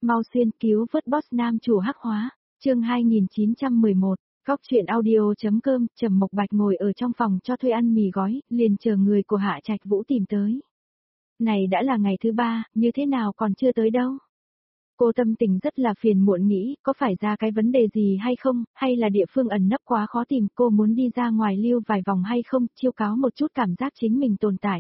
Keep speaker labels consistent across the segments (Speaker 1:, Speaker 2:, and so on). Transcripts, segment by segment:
Speaker 1: Mau xuyên cứu vớt boss nam chủ hắc hóa, chương 2911, góc chuyện audio.com. Trầm Mộc Bạch ngồi ở trong phòng cho thuê ăn mì gói, liền chờ người của Hạ Trạch Vũ tìm tới. Này đã là ngày thứ 3, như thế nào còn chưa tới đâu? Cô tâm tình rất là phiền muộn nghĩ, có phải ra cái vấn đề gì hay không, hay là địa phương ẩn nấp quá khó tìm, cô muốn đi ra ngoài lưu vài vòng hay không, chiêu cáo một chút cảm giác chính mình tồn tại.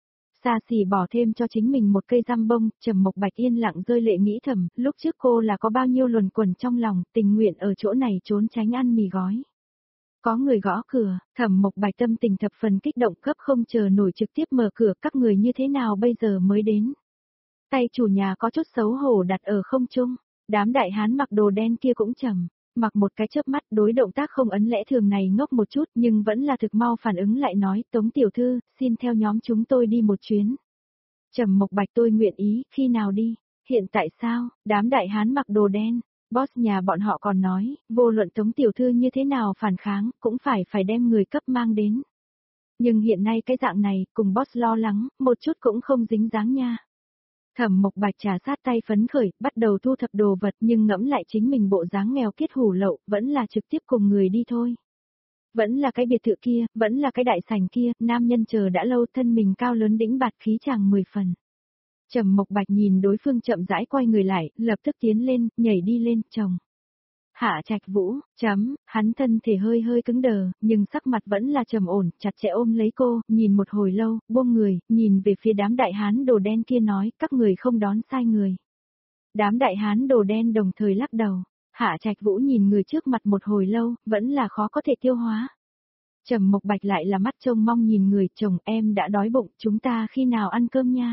Speaker 1: Xa xỉ bỏ thêm cho chính mình một cây răm bông, Trầm Mộc Bạch yên lặng rơi lệ nghĩ thầm, lúc trước cô là có bao nhiêu luẩn quẩn trong lòng, tình nguyện ở chỗ này trốn tránh ăn mì gói. Có người gõ cửa, Trầm Mộc Bạch tâm tình thập phần kích động cấp không chờ nổi trực tiếp mở cửa, các người như thế nào bây giờ mới đến. Tay chủ nhà có chút xấu hổ đặt ở không trung, đám đại hán mặc đồ đen kia cũng trầm, mặc một cái chớp mắt đối động tác không ấn lẽ thường này ngốc một chút nhưng vẫn là thực mau phản ứng lại nói Tống tiểu thư, xin theo nhóm chúng tôi đi một chuyến. Trầm Mộc Bạch tôi nguyện ý, khi nào đi, hiện tại sao, đám đại hán mặc đồ đen, boss nhà bọn họ còn nói, vô luận Tống tiểu thư như thế nào phản kháng, cũng phải đem người cấp mang đến. Nhưng hiện nay cái dạng này, cùng boss lo lắng, một chút cũng không dính dáng nha. Trầm Mộc Bạch trà sát tay phấn khởi, bắt đầu thu thập đồ vật nhưng ngẫm lại chính mình bộ dáng nghèo kiết hủ lậu, vẫn là trực tiếp cùng người đi thôi. Vẫn là cái biệt thự kia, vẫn là cái đại sảnh kia, nam nhân chờ đã lâu thân mình cao lớn đĩnh bạt khí chàng 10 phần. Trầm Mộc Bạch nhìn đối phương chậm rãi quay người lại, lập tức tiến lên, nhảy đi lên, chồng. Hạ Trạch Vũ, hắn thân thể hơi cứng đờ, nhưng sắc mặt vẫn là trầm ổn, chặt chẽ ôm lấy cô, nhìn một hồi lâu, buông người, nhìn về phía đám đại hán đồ đen kia nói, các người không đón sai người. Đám đại hán đồ đen đồng thời lắc đầu, Hạ Trạch Vũ nhìn người trước mặt một hồi lâu, vẫn là khó có thể tiêu hóa. Trầm Mộc Bạch lại là mắt trông mong nhìn người, chồng em đã đói bụng, chúng ta khi nào ăn cơm nha.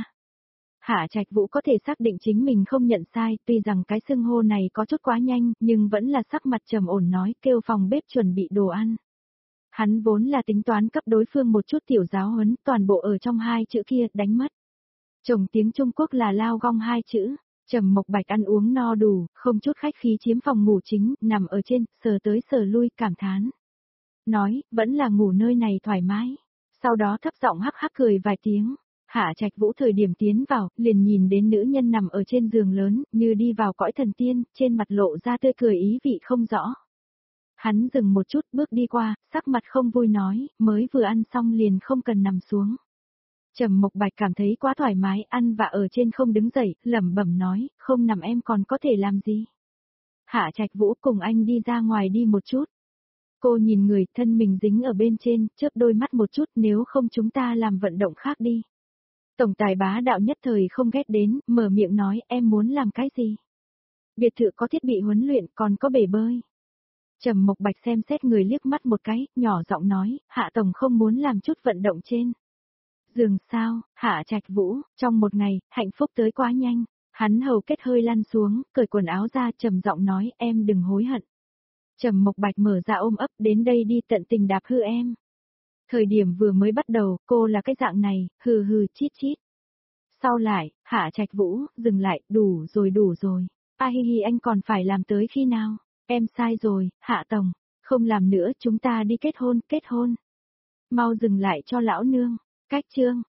Speaker 1: Hạ Trạch Vũ có thể xác định chính mình không nhận sai, tuy rằng cái xưng hô này có chút quá nhanh, nhưng vẫn là sắc mặt trầm ổn nói, kêu phòng bếp chuẩn bị đồ ăn. Hắn vốn là tính toán cấp đối phương một chút tiểu giáo huấn, toàn bộ ở trong hai chữ kia, đánh mất. Chồng tiếng Trung Quốc là lao gong hai chữ, Trầm Mộc Bạch ăn uống no đủ, không chút khách khí chiếm phòng ngủ chính, nằm ở trên, sờ tới sờ lui, cảm thán. Nói, vẫn là ngủ nơi này thoải mái. Sau đó thấp giọng hắc hắc cười vài tiếng. Hạ Trạch Vũ thời điểm tiến vào, liền nhìn đến nữ nhân nằm ở trên giường lớn, như đi vào cõi thần tiên, trên mặt lộ ra tươi cười ý vị không rõ. Hắn dừng một chút bước đi qua, sắc mặt không vui nói, mới vừa ăn xong liền không cần nằm xuống. Trầm Mộc Bạch cảm thấy quá thoải mái, ăn và ở trên không đứng dậy, lẩm bẩm nói, không nằm em còn có thể làm gì. Hạ Trạch Vũ cùng anh đi ra ngoài đi một chút. Cô nhìn người thân mình dính ở bên trên, chớp đôi mắt một chút nếu không chúng ta làm vận động khác đi. Tổng tài bá đạo nhất thời không ghét đến, mở miệng nói em muốn làm cái gì. Biệt thự có thiết bị huấn luyện còn có bể bơi. Trầm Mộc Bạch xem xét người liếc mắt một cái, nhỏ giọng nói, Hạ Tổng không muốn làm chút vận động trên. Giường sao, Hạ Trạch Vũ, trong một ngày, hạnh phúc tới quá nhanh. Hắn hầu kết hơi lăn xuống, cởi quần áo ra trầm giọng nói em đừng hối hận. Trầm Mộc Bạch mở ra ôm ấp đến đây đi tận tình đạp hư em. Thời điểm vừa mới bắt đầu, cô là cái dạng này, hừ chít chít. Sau lại, Hạ Trạch Vũ, dừng lại, đủ rồi. A hi hi anh còn phải làm tới khi nào? Em sai rồi, Hạ Tổng, không làm nữa chúng ta đi kết hôn. Mau dừng lại cho lão nương. Cách chương,